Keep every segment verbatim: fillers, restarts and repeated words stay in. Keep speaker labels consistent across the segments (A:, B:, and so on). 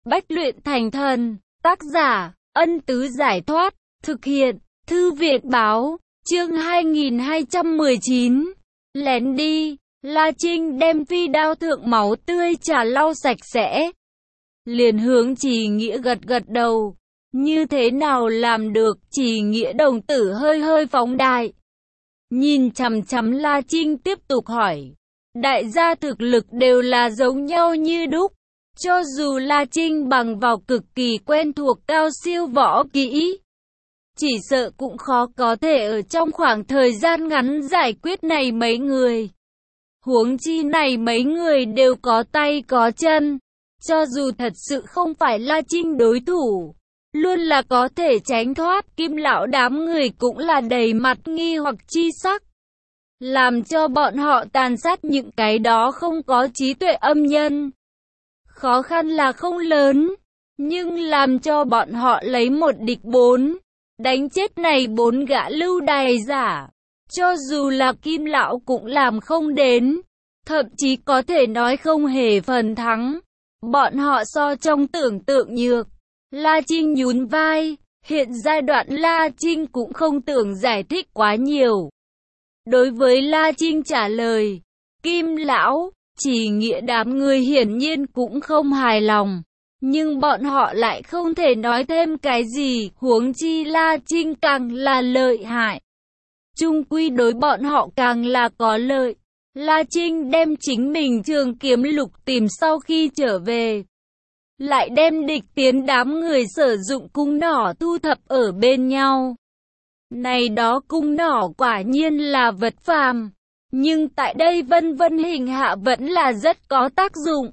A: Bách luyện thành thần. Tác giả, Ân Tứ Giải Thoát. Thực hiện, Thư Viện Báo. Chương hai nghìn hai trăm mười chín. Lén đi. La Trinh đem phi đao thượng máu tươi trà lau sạch sẽ. Liền hướng Trì Nghĩa gật gật đầu. Như thế nào làm được? Trì Nghĩa đồng tử hơi hơi phóng đại. Nhìn chằm chằm La Trinh tiếp tục hỏi. Đại gia thực lực đều là giống nhau như đúc. Cho dù La Trinh bằng vào cực kỳ quen thuộc cao siêu võ kỹ, chỉ sợ cũng khó có thể ở trong khoảng thời gian ngắn giải quyết này mấy người. Huống chi này mấy người đều có tay có chân. Cho dù thật sự không phải La Trinh đối thủ, luôn là có thể tránh thoát. Kim lão đám người cũng là đầy mặt nghi hoặc chi sắc. Làm cho bọn họ tàn sát những cái đó không có trí tuệ âm nhân. Khó khăn là không lớn, nhưng làm cho bọn họ lấy một địch bốn, đánh chết này bốn gã lưu đày giả. Cho dù là Kim lão cũng làm không đến, thậm chí có thể nói không hề phần thắng. Bọn họ so trong tưởng tượng nhược. La Trinh nhún vai, hiện giai đoạn La Trinh cũng không tưởng giải thích quá nhiều. Đối với La Trinh trả lời, Kim lão, Trì Nghĩa đám người hiển nhiên cũng không hài lòng. Nhưng bọn họ lại không thể nói thêm cái gì, huống chi La Trinh càng là lợi hại. Chung quy đối bọn họ càng là có lợi. La Trinh đem chính mình trường kiếm lục tìm sau khi trở về. Lại đem địch tiến đám người sử dụng cung nỏ thu thập ở bên nhau. Này đó cung nỏ quả nhiên là vật phàm. Nhưng tại đây vân vân hình hạ vẫn là rất có tác dụng.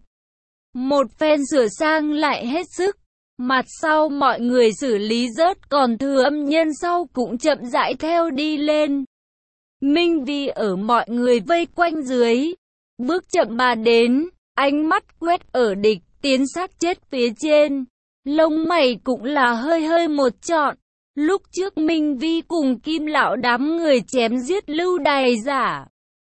A: Một phen sửa sang lại hết sức. Mặt sau mọi người xử lý rớt còn thừa âm nhân sau cũng chậm rãi theo đi lên. Minh Vi ở mọi người vây quanh dưới. Bước chậm mà đến, ánh mắt quét ở địch tiến xác chết phía trên. Lông mày cũng là hơi hơi một trọn. Lúc trước Minh Vi cùng Kim lão đám người chém giết lưu đày giả.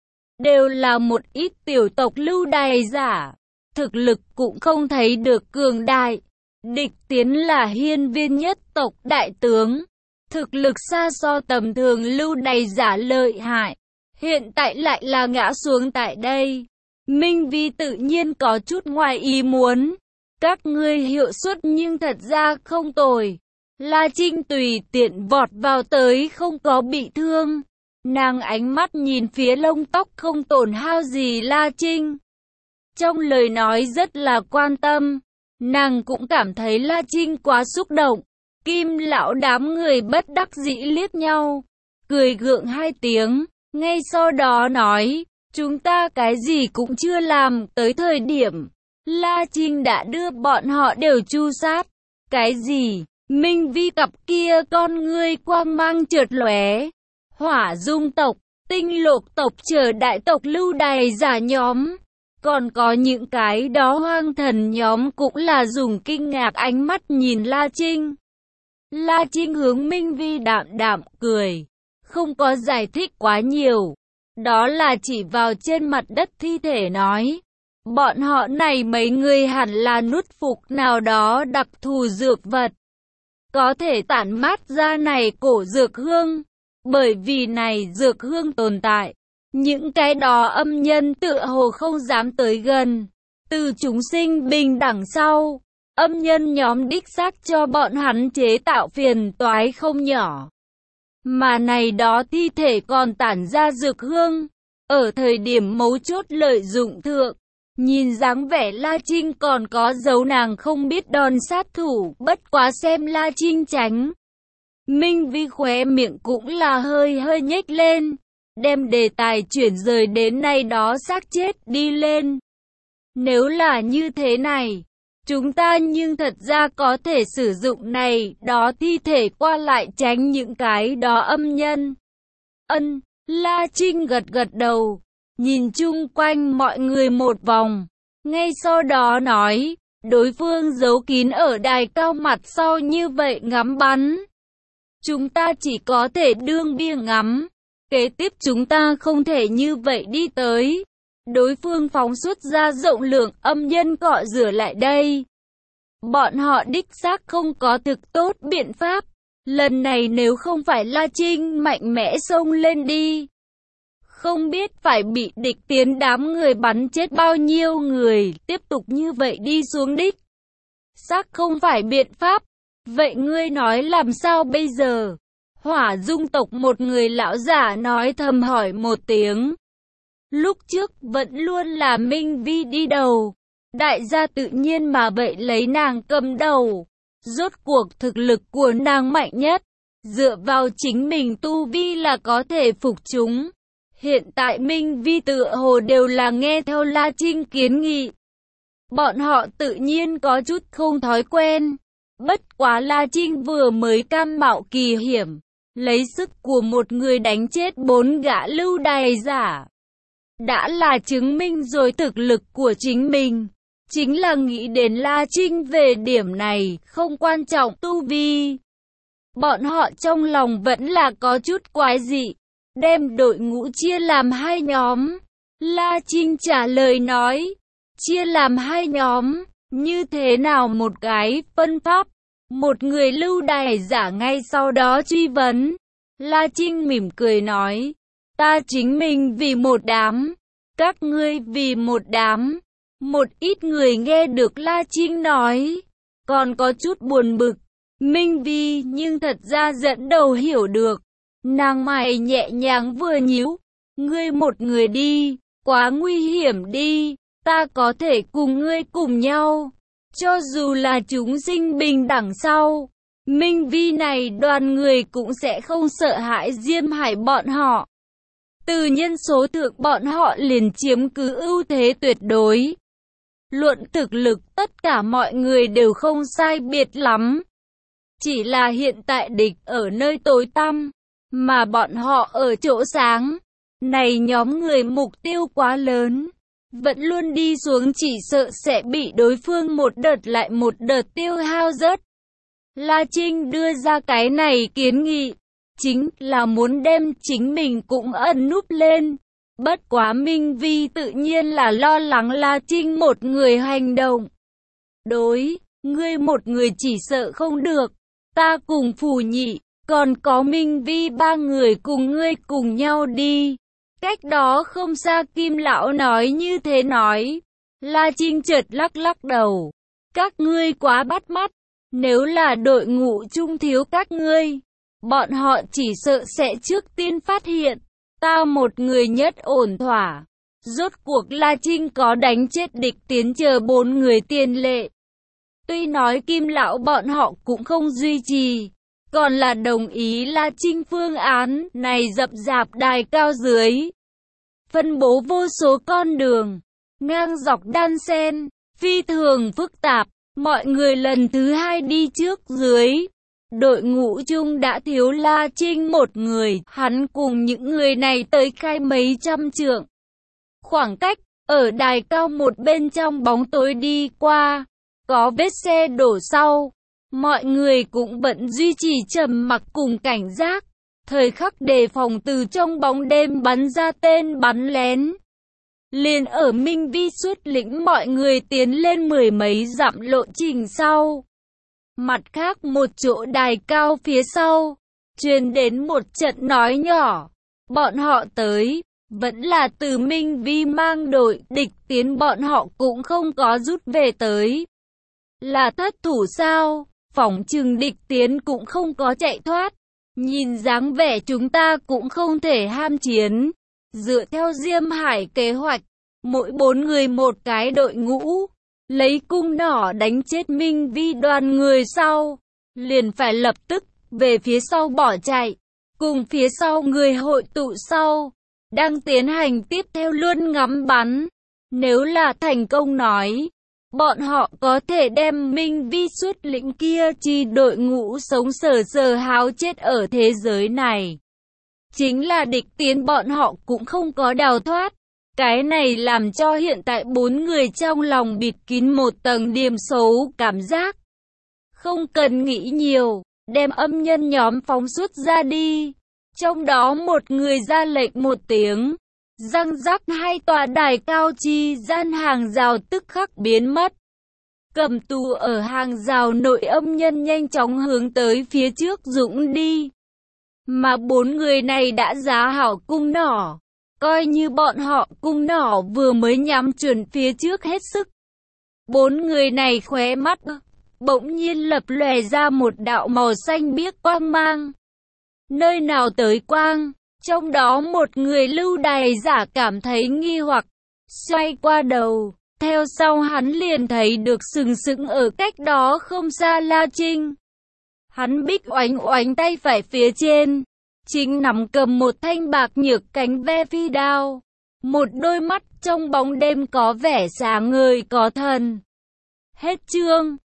A: Đều là một ít tiểu tộc lưu đày giả. Thực lực cũng không thấy được cường đại. Địch tiến là hiên viên nhất tộc đại tướng. Thực lực xa so tầm thường lưu đày giả lợi hại. Hiện tại lại là ngã xuống tại đây. Minh Vi tự nhiên có chút ngoài ý muốn. Các ngươi hiệu suất nhưng thật ra không tồi. La Trinh tùy tiện vọt vào tới không có bị thương. Nàng ánh mắt nhìn phía lông tóc không tổn hao gì La Trinh. Trong lời nói rất là quan tâm. Nàng cũng cảm thấy La Trinh quá xúc động. Kim lão đám người bất đắc dĩ liếc nhau. Cười gượng hai tiếng. Ngay sau đó nói. Chúng ta cái gì cũng chưa làm. Tới thời điểm La Trinh đã đưa bọn họ đều tru sát. Cái gì? Minh Vi cặp kia con ngươi quang mang chợt lóe. Hỏa dung tộc, tinh lục tộc chờ đại tộc lưu đày giả nhóm. Còn có những cái đó hoang thần nhóm cũng là dùng kinh ngạc ánh mắt nhìn La Trinh. La Trinh hướng Minh Vi đạm đạm cười. Không có giải thích quá nhiều. Đó là chỉ vào trên mặt đất thi thể nói. Bọn họ này mấy người hẳn là nuốt phục nào đó đặc thù dược vật. Có thể tản mát ra này cổ dược hương. Bởi vì này dược hương tồn tại. Những cái đó âm nhân tựa hồ không dám tới gần. Từ chúng sinh bình đẳng sau. Âm nhân nhóm đích xác cho bọn hắn chế tạo phiền toái không nhỏ. Mà này đó thi thể còn tản ra dược hương. Ở thời điểm mấu chốt lợi dụng thượng. Nhìn dáng vẻ La Trinh còn có dấu nàng không biết đòn sát thủ, bất quá xem La Trinh tránh. Minh Vi khóe miệng cũng là hơi hơi nhếch lên, đem đề tài chuyển rời đến nay đó xác chết đi lên. Nếu là như thế này, chúng ta nhưng thật ra có thể sử dụng này, đó thi thể qua lại tránh những cái đó âm nhân. Ân, La Trinh gật gật đầu. Nhìn chung quanh mọi người một vòng. Ngay sau đó nói. Đối phương giấu kín ở đài cao mặt sau như vậy ngắm bắn. Chúng ta chỉ có thể đương bia ngắm. Kế tiếp chúng ta không thể như vậy đi tới. Đối phương phóng xuất ra rộng lượng âm nhân cọ rửa lại đây. Bọn họ đích xác không có thực tốt biện pháp. Lần này nếu không phải La Trinh mạnh mẽ xông lên đi, không biết phải bị địch tiến đám người bắn chết bao nhiêu người. Tiếp tục như vậy đi xuống đích xác không phải biện pháp. Vậy ngươi nói làm sao bây giờ? Hỏa Dung tộc một người lão giả nói thầm hỏi một tiếng. Lúc trước vẫn luôn là Minh Vi đi đầu, đại gia tự nhiên mà vậy lấy nàng cầm đầu. Rốt cuộc thực lực của nàng mạnh nhất, dựa vào chính mình tu vi là có thể phục chúng. Hiện tại Minh Vi tựa hồ đều là nghe theo La Trinh kiến nghị. Bọn họ tự nhiên có chút không thói quen. Bất quá La Trinh vừa mới cam mạo kỳ hiểm, lấy sức của một người đánh chết bốn gã lưu đày giả, đã là chứng minh rồi thực lực của chính mình. Chính là nghĩ đến La Trinh về điểm này, không quan trọng tu vi. Bọn họ trong lòng vẫn là có chút quái dị, đem đội ngũ chia làm hai nhóm. La Trinh trả lời nói, chia làm hai nhóm, như thế nào một cái phân pháp? Một người lưu đày giả ngay sau đó truy vấn. La Trinh mỉm cười nói, ta chính mình vì một đám, các ngươi vì một đám. Một ít người nghe được La Trinh nói, còn có chút buồn bực. Minh Vi nhưng thật ra dẫn đầu hiểu được. Nàng mày nhẹ nhàng vừa nhíu, ngươi một người đi, quá nguy hiểm đi, ta có thể cùng ngươi cùng nhau. Cho dù là chúng sinh bình đẳng sau, Minh Vi này đoàn người cũng sẽ không sợ hãi Diêm Hải bọn họ. Từ nhân số thượng bọn họ liền chiếm cứ ưu thế tuyệt đối. Luận thực lực tất cả mọi người đều không sai biệt lắm. Chỉ là hiện tại địch ở nơi tối tăm, mà bọn họ ở chỗ sáng. Này nhóm người mục tiêu quá lớn, vẫn luôn đi xuống chỉ sợ sẽ bị đối phương một đợt lại một đợt tiêu hao rớt. La Trinh đưa ra cái này kiến nghị, chính là muốn đem chính mình cũng ẩn núp lên. Bất quá Minh Vi tự nhiên là lo lắng La Trinh một người hành động. Đối, ngươi một người chỉ sợ không được, ta cùng Phù Nhị, còn có Minh Vi ba người cùng ngươi cùng nhau đi. Cách đó không xa Kim Lão nói như thế nói. La Trinh chợt lắc lắc đầu. Các ngươi quá bắt mắt, nếu là đội ngũ trung thiếu các ngươi, bọn họ chỉ sợ sẽ trước tiên phát hiện. Ta một người nhất ổn thỏa. Rốt cuộc La Trinh có đánh chết địch tiến chờ bốn người tiền lệ. Tuy nói Kim Lão bọn họ cũng không duy trì, còn là đồng ý La Trinh phương án này dập dạp đài cao dưới. Phân bố vô số con đường, ngang dọc đan xen, phi thường phức tạp. Mọi người lần thứ hai đi trước dưới. Đội ngũ chung đã thiếu La Trinh một người, hắn cùng những người này tới khai mấy trăm trượng. Khoảng cách, ở đài cao một bên trong bóng tối đi qua, có vết xe đổ sau. Mọi người cũng vẫn duy trì trầm mặc cùng cảnh giác, thời khắc đề phòng từ trong bóng đêm bắn ra tên bắn lén. Liền ở Minh Vi xuất lĩnh mọi người tiến lên mười mấy dặm lộ trình sau. Mặt khác một chỗ đài cao phía sau, truyền đến một trận nói nhỏ. Bọn họ tới, vẫn là từ Minh Vi mang đội, địch tiến bọn họ cũng không có rút về tới. Là thất thủ sao? Phỏng chừng địch tiến cũng không có chạy thoát. Nhìn dáng vẻ chúng ta cũng không thể ham chiến. Dựa theo Diêm Hải kế hoạch, mỗi bốn người một cái đội ngũ, lấy cung nỏ đánh chết Minh Vi đoàn người sau, liền phải lập tức về phía sau bỏ chạy, cùng phía sau người hội tụ sau, đang tiến hành tiếp theo luôn ngắm bắn. Nếu là thành công nói, bọn họ có thể đem Minh Vi xuất lĩnh kia chi đội ngũ sống sờ sờ háo chết ở thế giới này. Chính là địch tiến bọn họ cũng không có đào thoát. Cái này làm cho hiện tại bốn người trong lòng bịt kín một tầng điềm xấu cảm giác. Không cần nghĩ nhiều, đem âm nhân nhóm phóng xuất ra đi. Trong đó một người ra lệnh một tiếng, răng rắc hai tòa đài cao chi gian hàng rào tức khắc biến mất. cầm tù ở hàng rào nội âm nhân nhanh chóng hướng tới phía trước dũng đi. Mà bốn người này đã giá hảo cung nỏ, coi như bọn họ cung nỏ vừa mới nhắm chuẩn phía trước hết sức. Bốn người này khóe mắt bỗng nhiên lập lòe ra một đạo màu xanh biếc quang mang. Nơi nào tới quang, trong đó một người lưu đày giả cảm thấy nghi hoặc, xoay qua đầu, theo sau hắn liền thấy được sừng sững ở cách đó không xa La Trinh. Hắn bích oánh oánh tay phải phía trên, chính nắm cầm một thanh bạc nhược cánh ve phi đao, một đôi mắt trong bóng đêm có vẻ sáng ngời có thần. Hết chương.